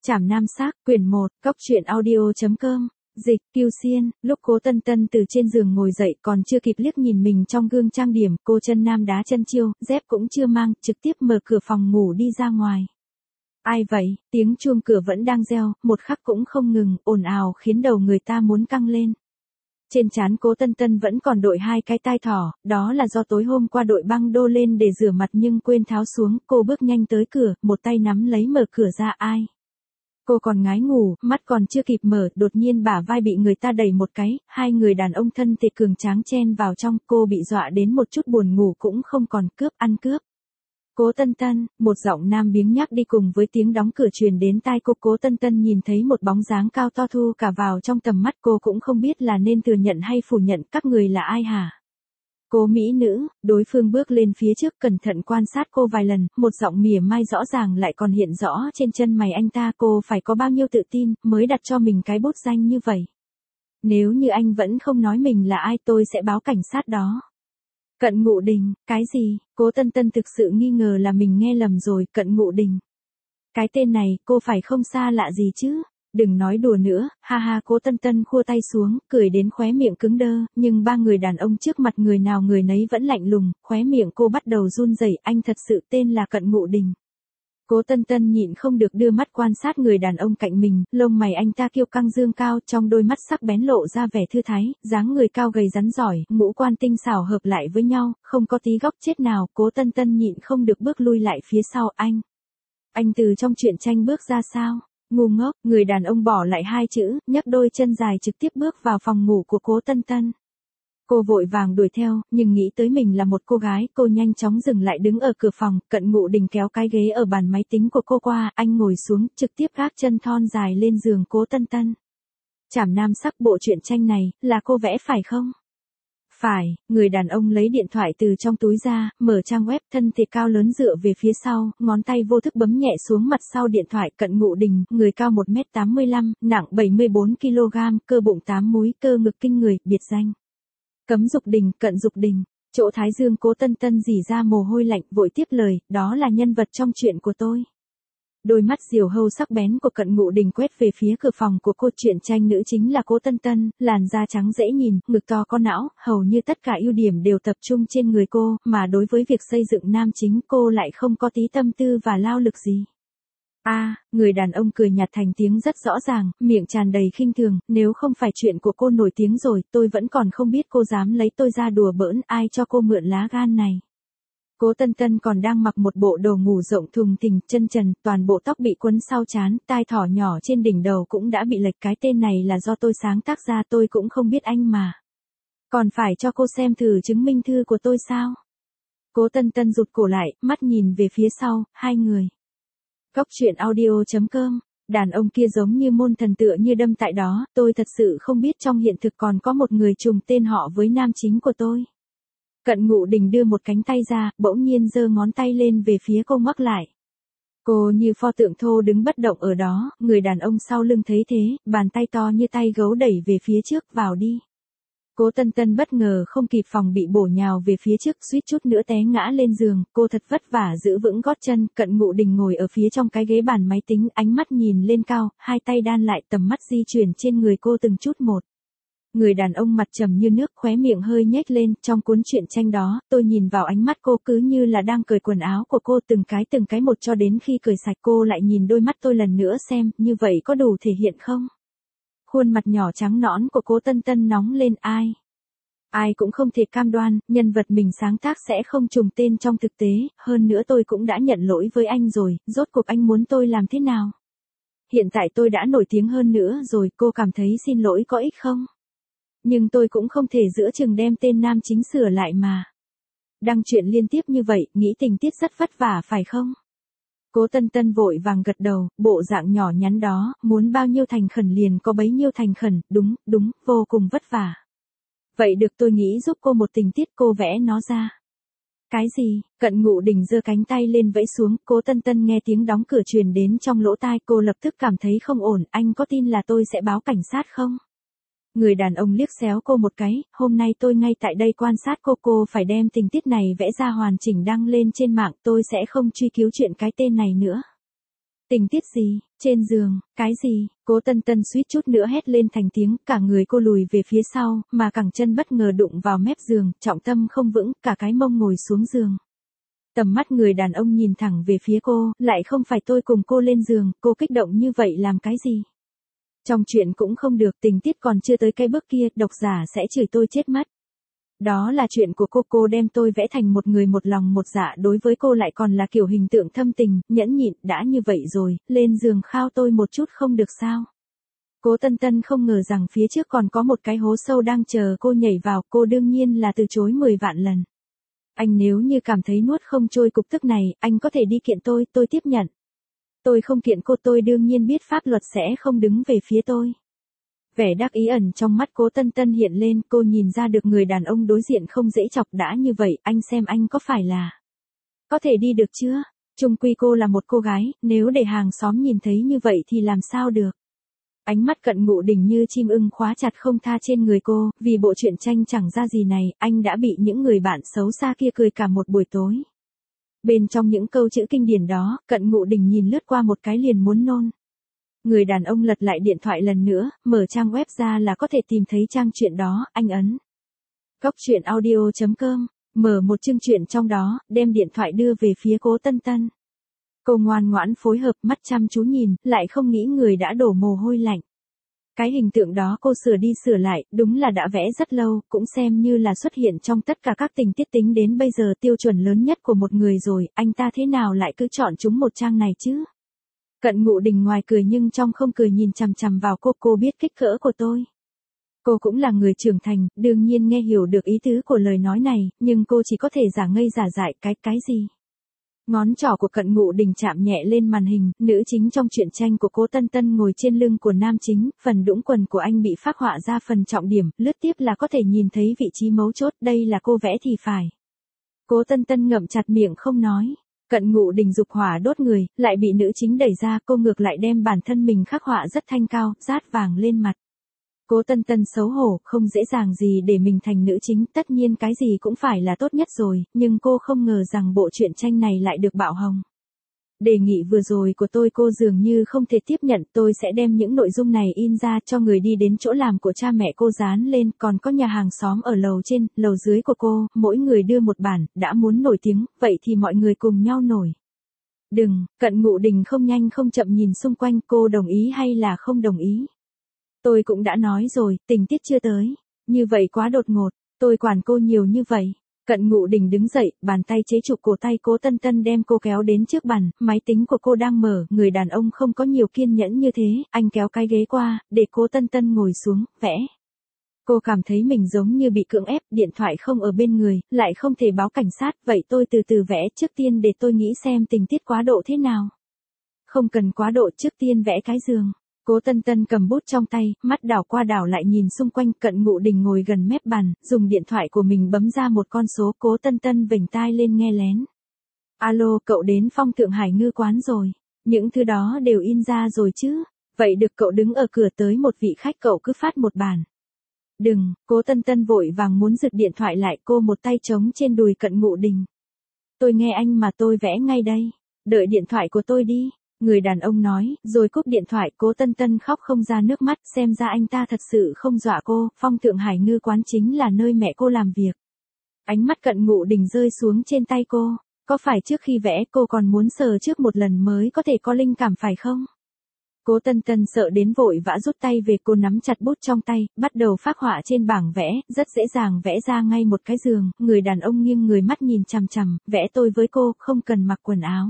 Trảm Nam Sắc, quyển 1, Cóc truyện audio.com, dịch, Kiêu Xiên, lúc Cố Tân Tân từ trên giường ngồi dậy còn chưa kịp liếc nhìn mình trong gương trang điểm, cô chân nam đá chân chiêu, dép cũng chưa mang, trực tiếp mở cửa phòng ngủ đi ra ngoài. Ai vậy, tiếng chuông cửa vẫn đang reo, một khắc cũng không ngừng, ồn ào khiến đầu người ta muốn căng lên. Trên trán Cố Tân Tân vẫn còn đội hai cái tai thỏ, đó là do tối hôm qua đội băng đô lên để rửa mặt nhưng quên tháo xuống, cô bước nhanh tới cửa, một tay nắm lấy mở cửa ra. Ai? Cô còn ngái ngủ, mắt còn chưa kịp mở, đột nhiên bả vai bị người ta đẩy một cái, hai người đàn ông thân thể cường tráng chen vào trong, cô bị dọa đến một chút buồn ngủ cũng không còn, cướp, ăn cướp. Cố Tân Tân, một giọng nam biếng nhác đi cùng với tiếng đóng cửa truyền đến tai cô. Cố Tân Tân nhìn thấy một bóng dáng cao to thu cả vào trong tầm mắt, cô cũng không biết là nên thừa nhận hay phủ nhận, các người là ai hả? Cô mỹ nữ, đối phương bước lên phía trước cẩn thận quan sát cô vài lần, một giọng mỉa mai rõ ràng lại còn hiện rõ trên chân mày anh ta. Cô phải có bao nhiêu tự tin mới đặt cho mình cái bút danh như vậy. Nếu như anh vẫn không nói mình là ai tôi sẽ báo cảnh sát đó. Cận Ngụ Đình, cái gì? Cố Tân Tân thực sự nghi ngờ là mình nghe lầm rồi. Cận Ngụ Đình. Cái tên này cô phải không xa lạ gì chứ? Đừng nói đùa nữa, ha ha. Cố Tân Tân khua tay xuống, cười đến khóe miệng cứng đơ, nhưng ba người đàn ông trước mặt người nào người nấy vẫn lạnh lùng, khóe miệng cô bắt đầu run rẩy. Anh thật sự tên là Cận Ngụ Đình. Cố Tân Tân nhịn không được đưa mắt quan sát người đàn ông cạnh mình, lông mày anh ta kiêu căng dương cao, trong đôi mắt sắc bén lộ ra vẻ thư thái, dáng người cao gầy rắn giỏi, ngũ quan tinh xảo hợp lại với nhau, không có tí góc chết nào. Cố Tân Tân nhịn không được bước lui lại phía sau. Anh từ trong truyện tranh bước ra sao? Ngu ngốc, người đàn ông bỏ lại hai chữ, nhấc đôi chân dài trực tiếp bước vào phòng ngủ của Cố Tân Tân. Cô vội vàng đuổi theo, nhưng nghĩ tới mình là một cô gái, cô nhanh chóng dừng lại đứng ở cửa phòng. Cận Ngụ Đình kéo cái ghế ở bàn máy tính của cô qua, anh ngồi xuống, trực tiếp gác chân thon dài lên giường Cố Tân Tân. Trảm Nam Sắc, bộ truyện tranh này, là cô vẽ phải không? Phải, người đàn ông lấy điện thoại từ trong túi ra, mở trang web, thân thể cao lớn dựa về phía sau, ngón tay vô thức bấm nhẹ xuống mặt sau điện thoại. Cận Ngụ Đình, người cao 1m85, nặng 74kg, cơ bụng 8 múi, cơ ngực kinh người, biệt danh Cấm Dục Đình, Cận Dục Đình. Chỗ thái dương Cố Tân Tân rỉ ra mồ hôi lạnh, vội tiếp lời, đó là nhân vật trong truyện của tôi. Đôi mắt diều hâu sắc bén của Cận Ngụ Đình quét về phía cửa phòng của cô. Truyện tranh nữ chính là Cố Tân Tân, làn da trắng dễ nhìn, ngực to có não, hầu như tất cả ưu điểm đều tập trung trên người cô, mà đối với việc xây dựng nam chính cô lại không có tí tâm tư và lao lực gì. Người đàn ông cười nhạt thành tiếng rất rõ ràng, miệng tràn đầy khinh thường, nếu không phải chuyện của cô nổi tiếng rồi, tôi vẫn còn không biết cô dám lấy tôi ra đùa bỡn, ai cho cô mượn lá gan này. Cố Tân Tân còn đang mặc một bộ đồ ngủ rộng thùng thình, chân trần, toàn bộ tóc bị quấn sau trán, tai thỏ nhỏ trên đỉnh đầu cũng đã bị lệch. Cái tên này là do tôi sáng tác ra, tôi cũng không biết anh mà. Còn phải cho cô xem thử chứng minh thư của tôi sao? Cố Tân Tân rụt cổ lại, mắt nhìn về phía sau, hai người. Cóc truyện audio.com, đàn ông kia giống như môn thần tựa như đâm tại đó, tôi thật sự không biết trong hiện thực còn có một người trùng tên họ với nam chính của tôi. Cận Ngụ Đình đưa một cánh tay ra, bỗng nhiên giơ ngón tay lên về phía cô ngoắc lại. Cô như pho tượng thô đứng bất động ở đó, người đàn ông sau lưng thấy thế, bàn tay to như tay gấu đẩy về phía trước, vào đi. Cố Tân Tân bất ngờ không kịp phòng bị bổ nhào về phía trước, suýt chút nữa té ngã lên giường, cô thật vất vả giữ vững gót chân. Cận Ngụ Đình ngồi ở phía trong cái ghế bàn máy tính, ánh mắt nhìn lên cao, hai tay đan lại, tầm mắt di chuyển trên người cô từng chút một. Người đàn ông mặt trầm như nước, khóe miệng hơi nhếch lên, trong cuốn truyện tranh đó, tôi nhìn vào ánh mắt cô cứ như là đang cởi quần áo của cô từng cái một cho đến khi cởi sạch. Cô lại nhìn đôi mắt tôi lần nữa xem, như vậy có đủ thể hiện không? Khuôn mặt nhỏ trắng nõn của Cố Tân Tân nóng lên. Ai cũng không thể cam đoan, nhân vật mình sáng tác sẽ không trùng tên trong thực tế, hơn nữa tôi cũng đã nhận lỗi với anh rồi, rốt cuộc anh muốn tôi làm thế nào? Hiện tại tôi đã nổi tiếng hơn nữa rồi, cô cảm thấy xin lỗi có ích không? Nhưng tôi cũng không thể giữa chừng đem tên nam chính sửa lại mà. Đăng truyện liên tiếp như vậy, nghĩ tình tiết rất vất vả phải không? Cố Tân Tân vội vàng gật đầu, bộ dạng nhỏ nhắn đó, muốn bao nhiêu thành khẩn liền có bấy nhiêu thành khẩn, đúng, vô cùng vất vả. Vậy được, tôi nghĩ giúp cô một tình tiết, cô vẽ nó ra. Cái gì? Cận Ngụ Đình giơ cánh tay lên vẫy xuống. Cố Tân Tân nghe tiếng đóng cửa truyền đến trong lỗ tai, cô lập tức cảm thấy không ổn. Anh có tin là tôi sẽ báo cảnh sát không? Người đàn ông liếc xéo cô một cái, hôm nay tôi ngay tại đây quan sát cô phải đem tình tiết này vẽ ra hoàn chỉnh đăng lên trên mạng, tôi sẽ không truy cứu chuyện cái tên này nữa. Tình tiết gì? Trên giường, cái gì? Cố Tân Tân suýt chút nữa hét lên thành tiếng, cả người cô lùi về phía sau, mà cẳng chân bất ngờ đụng vào mép giường, trọng tâm không vững, cả cái mông ngồi xuống giường. Tầm mắt người đàn ông nhìn thẳng về phía cô, lại không phải tôi cùng cô lên giường, cô kích động như vậy làm cái gì? Trong chuyện cũng không được, tình tiết còn chưa tới cái bước kia, độc giả sẽ chửi tôi chết mất. Đó là chuyện của cô đem tôi vẽ thành một người một lòng một dạ, đối với cô lại còn là kiểu hình tượng thâm tình, nhẫn nhịn, đã như vậy rồi, lên giường khao tôi một chút không được sao? Cố Tân Tân không ngờ rằng phía trước còn có một cái hố sâu đang chờ cô nhảy vào, cô đương nhiên là từ chối 10 vạn lần. Anh nếu như cảm thấy nuốt không trôi cục tức này, anh có thể đi kiện tôi tiếp nhận. Tôi không kiện cô, tôi đương nhiên biết pháp luật sẽ không đứng về phía tôi. Vẻ đắc ý ẩn trong mắt Cố Tân Tân hiện lên, cô nhìn ra được người đàn ông đối diện không dễ chọc, đã như vậy, anh xem anh có phải là có thể đi được chưa? Chung quy cô là một cô gái, nếu để hàng xóm nhìn thấy như vậy thì làm sao được? Ánh mắt Cận Ngụ Đình như chim ưng khóa chặt không tha trên người cô, vì bộ truyện tranh chẳng ra gì này, anh đã bị những người bạn xấu xa kia cười cả một buổi tối. Bên trong những câu chữ kinh điển đó, Cận Ngụ Đình nhìn lướt qua một cái liền muốn nôn. Người đàn ông lật lại điện thoại lần nữa, mở trang web ra là có thể tìm thấy trang truyện đó, anh ấn. Coctruyện.audio.com, mở một chương truyện trong đó, đem điện thoại đưa về phía Cố Tân Tân. Cô ngoan ngoãn phối hợp, mắt chăm chú nhìn, lại không nghĩ người đã đổ mồ hôi lạnh. Cái hình tượng đó cô sửa đi sửa lại, đúng là đã vẽ rất lâu, cũng xem như là xuất hiện trong tất cả các tình tiết tính đến bây giờ tiêu chuẩn lớn nhất của một người rồi, anh ta thế nào lại cứ chọn chúng một trang này chứ? Cận Ngụ Đình ngoài cười nhưng trong không cười nhìn chằm chằm vào cô biết kích cỡ của tôi. Cô cũng là người trưởng thành, đương nhiên nghe hiểu được ý tứ của lời nói này, nhưng cô chỉ có thể giả ngây giả dại cái gì. Ngón trỏ của Cận Ngụ Đình chạm nhẹ lên màn hình, nữ chính trong truyện tranh của Cố Tân Tân ngồi trên lưng của nam chính, phần đũng quần của anh bị phác họa ra phần trọng điểm, lướt tiếp là có thể nhìn thấy vị trí mấu chốt, đây là cô vẽ thì phải. Cố Tân Tân ngậm chặt miệng không nói. Cận Ngụ Đình dục hỏa đốt người, lại bị nữ chính đẩy ra, cô ngược lại đem bản thân mình khắc họa rất thanh cao, rát vàng lên mặt. Cố Tân Tân xấu hổ, không dễ dàng gì để mình thành nữ chính, tất nhiên cái gì cũng phải là tốt nhất rồi, nhưng cô không ngờ rằng bộ truyện tranh này lại được bạo hồng. Đề nghị vừa rồi của tôi cô dường như không thể tiếp nhận, tôi sẽ đem những nội dung này in ra cho người đi đến chỗ làm của cha mẹ cô dán lên, còn có nhà hàng xóm ở lầu trên, lầu dưới của cô, mỗi người đưa một bản, đã muốn nổi tiếng, vậy thì mọi người cùng nhau nổi. Đừng, Cận Ngụ Đình không nhanh không chậm nhìn xung quanh, cô đồng ý hay là không đồng ý? Tôi cũng đã nói rồi, tình tiết chưa tới. Như vậy quá đột ngột, tôi quản cô nhiều như vậy. Cận Ngụ Đình đứng dậy, bàn tay chế trụ cổ tay Cố Tân Tân đem cô kéo đến trước bàn, máy tính của cô đang mở, người đàn ông không có nhiều kiên nhẫn như thế, anh kéo cái ghế qua, để Cố Tân Tân ngồi xuống, vẽ. Cô cảm thấy mình giống như bị cưỡng ép, điện thoại không ở bên người, lại không thể báo cảnh sát, vậy tôi từ từ vẽ, trước tiên để tôi nghĩ xem tình tiết quá độ thế nào. Không cần quá độ, trước tiên vẽ cái giường. Cố Tân Tân cầm bút trong tay, mắt đảo qua đảo lại nhìn xung quanh, Cận Ngụ Đình ngồi gần mép bàn, dùng điện thoại của mình bấm ra một con số, Cố Tân Tân vểnh tai lên nghe lén. Alo, cậu đến Phong Thượng Hải Ngư quán rồi. Những thứ đó đều in ra rồi chứ. Vậy được, cậu đứng ở cửa tới một vị khách, cậu cứ phát một bản. Đừng, Cố Tân Tân vội vàng muốn giật điện thoại lại, cô một tay trống trên đùi Cận Ngụ Đình. Tôi nghe anh mà, tôi vẽ ngay đây. Đợi điện thoại của tôi đi. Người đàn ông nói, rồi cúp điện thoại. Cố Tân Tân khóc không ra nước mắt, xem ra anh ta thật sự không dọa cô, Phong Thượng Hải Ngư quán chính là nơi mẹ cô làm việc. Ánh mắt Cận Ngụ Đình rơi xuống trên tay cô, có phải trước khi vẽ cô còn muốn sờ trước một lần mới có thể có linh cảm phải không? Cố Tân Tân sợ đến vội vã rút tay về, cô nắm chặt bút trong tay, bắt đầu phác họa trên bảng vẽ, rất dễ dàng vẽ ra ngay một cái giường, người đàn ông nghiêng người mắt nhìn chằm chằm, vẽ tôi với cô, không cần mặc quần áo.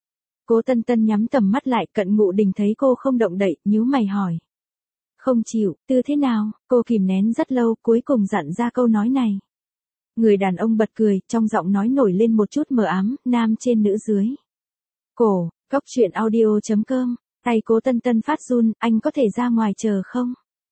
Cố Tân Tân nhắm tầm mắt lại, Cận Ngụ Đình thấy cô không động đậy, nhíu mày hỏi. Không chịu, tư thế nào? Cô kìm nén rất lâu, cuối cùng dặn ra câu nói này. Người đàn ông bật cười, trong giọng nói nổi lên một chút mờ ám, nam trên nữ dưới. Cổ, Coctruyện.audio.com, tay Cố Tân Tân phát run, anh có thể ra ngoài chờ không?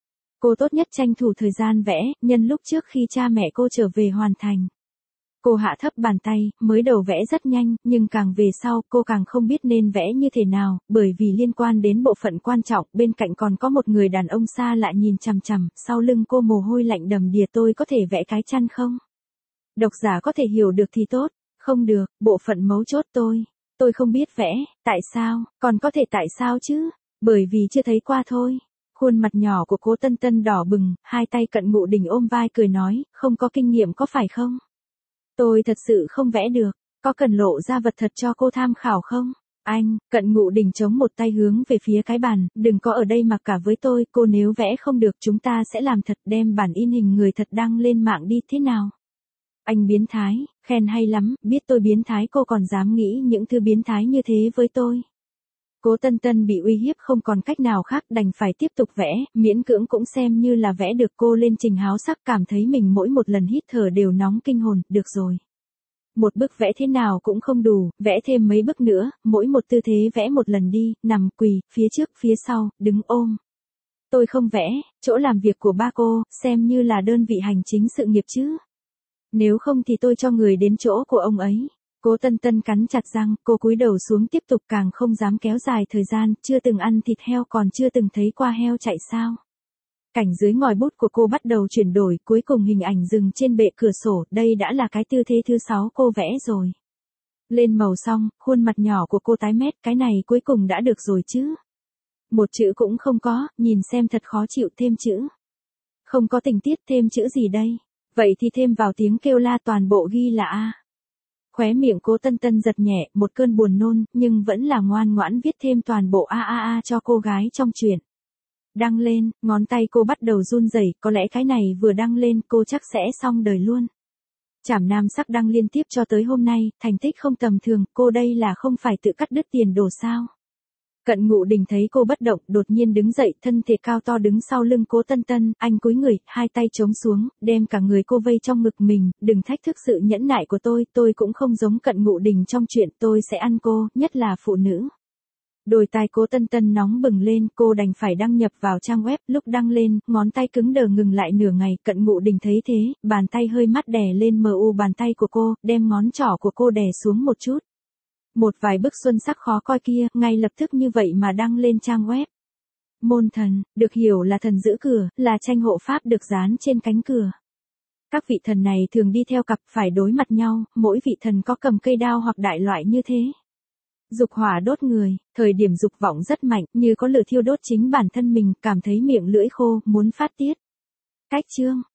Cô tốt nhất tranh thủ thời gian vẽ, nhân lúc trước khi cha mẹ cô trở về hoàn thành. Cô hạ thấp bàn tay, mới đầu vẽ rất nhanh, nhưng càng về sau, cô càng không biết nên vẽ như thế nào, bởi vì liên quan đến bộ phận quan trọng, bên cạnh còn có một người đàn ông xa lạ nhìn chằm chằm, sau lưng cô mồ hôi lạnh đầm đìa, tôi có thể vẽ cái chăn không? Độc giả có thể hiểu được thì tốt, không được, bộ phận mấu chốt tôi Tôi không biết vẽ, tại sao, còn có thể tại sao chứ? Bởi vì chưa thấy qua thôi. Khuôn mặt nhỏ của Cố Tân Tân đỏ bừng, hai tay Cận Ngụ Đình ôm vai cười nói, không có kinh nghiệm có phải không? Tôi thật sự không vẽ được, có cần lộ ra vật thật cho cô tham khảo không? Anh, Cận Ngụ Đình chống một tay hướng về phía cái bàn, đừng có ở đây mặc cả với tôi, cô nếu vẽ không được chúng ta sẽ làm thật, đem bản in hình người thật đăng lên mạng đi, thế nào? Anh biến thái, khen hay lắm, biết tôi biến thái cô còn dám nghĩ những thứ biến thái như thế với tôi. Cố Tân Tân bị uy hiếp không còn cách nào khác đành phải tiếp tục vẽ, miễn cưỡng cũng xem như là vẽ được. Cô lên trình háo sắc cảm thấy mình mỗi một lần hít thở đều nóng kinh hồn, được rồi. Một bức vẽ thế nào cũng không đủ, vẽ thêm mấy bức nữa, mỗi một tư thế vẽ một lần đi, nằm, quỳ, phía trước, phía sau, đứng ôm. Tôi không vẽ, chỗ làm việc của ba cô, xem như là đơn vị hành chính sự nghiệp chứ. Nếu không thì tôi cho người đến chỗ của ông ấy. Cố Tân Tân cắn chặt răng, cô cúi đầu xuống tiếp tục càng không dám kéo dài thời gian, chưa từng ăn thịt heo còn chưa từng thấy qua heo chạy sao. Cảnh dưới ngòi bút của cô bắt đầu chuyển đổi, cuối cùng hình ảnh dừng trên bệ cửa sổ, đây đã là cái tư thế thứ 6 cô vẽ rồi. Lên màu xong, khuôn mặt nhỏ của cô tái mét, cái này cuối cùng đã được rồi chứ. Một chữ cũng không có, nhìn xem thật khó chịu, thêm chữ. Không có tình tiết, thêm chữ gì đây? Vậy thì thêm vào tiếng kêu la, toàn bộ ghi là A. Khóe miệng Cố Tân Tân giật nhẹ, một cơn buồn nôn, nhưng vẫn là ngoan ngoãn viết thêm toàn bộ A cho cô gái trong truyện. Đăng lên, ngón tay cô bắt đầu run rẩy, có lẽ cái này vừa đăng lên cô chắc sẽ xong đời luôn. Trảm Nam Sắc đăng liên tiếp cho tới hôm nay, thành tích không tầm thường, cô đây là không phải tự cắt đứt tiền đồ sao? Cận Ngụ Đình thấy cô bất động, đột nhiên đứng dậy, thân thể cao to đứng sau lưng Cố Tân Tân, anh cúi người, hai tay chống xuống, đem cả người cô vây trong ngực mình, đừng thách thức sự nhẫn nại của tôi cũng không giống Cận Ngụ Đình trong chuyện, tôi sẽ ăn cô, nhất là phụ nữ. Đôi tai Cố Tân Tân nóng bừng lên, cô đành phải đăng nhập vào trang web, lúc đăng lên, ngón tay cứng đờ ngừng lại nửa ngày, Cận Ngụ Đình thấy thế, bàn tay hơi mắt đè lên bàn tay của cô, đem ngón trỏ của cô đè xuống một chút. Một vài bức xuân sắc khó coi kia, ngay lập tức như vậy mà đăng lên trang web. Môn thần, được hiểu là thần giữ cửa, là tranh hộ pháp được dán trên cánh cửa. Các vị thần này thường đi theo cặp phải đối mặt nhau, mỗi vị thần có cầm cây đao hoặc đại loại như thế. Dục hỏa đốt người, thời điểm dục vọng rất mạnh, như có lửa thiêu đốt chính bản thân mình, cảm thấy miệng lưỡi khô, muốn phát tiết. Cách chương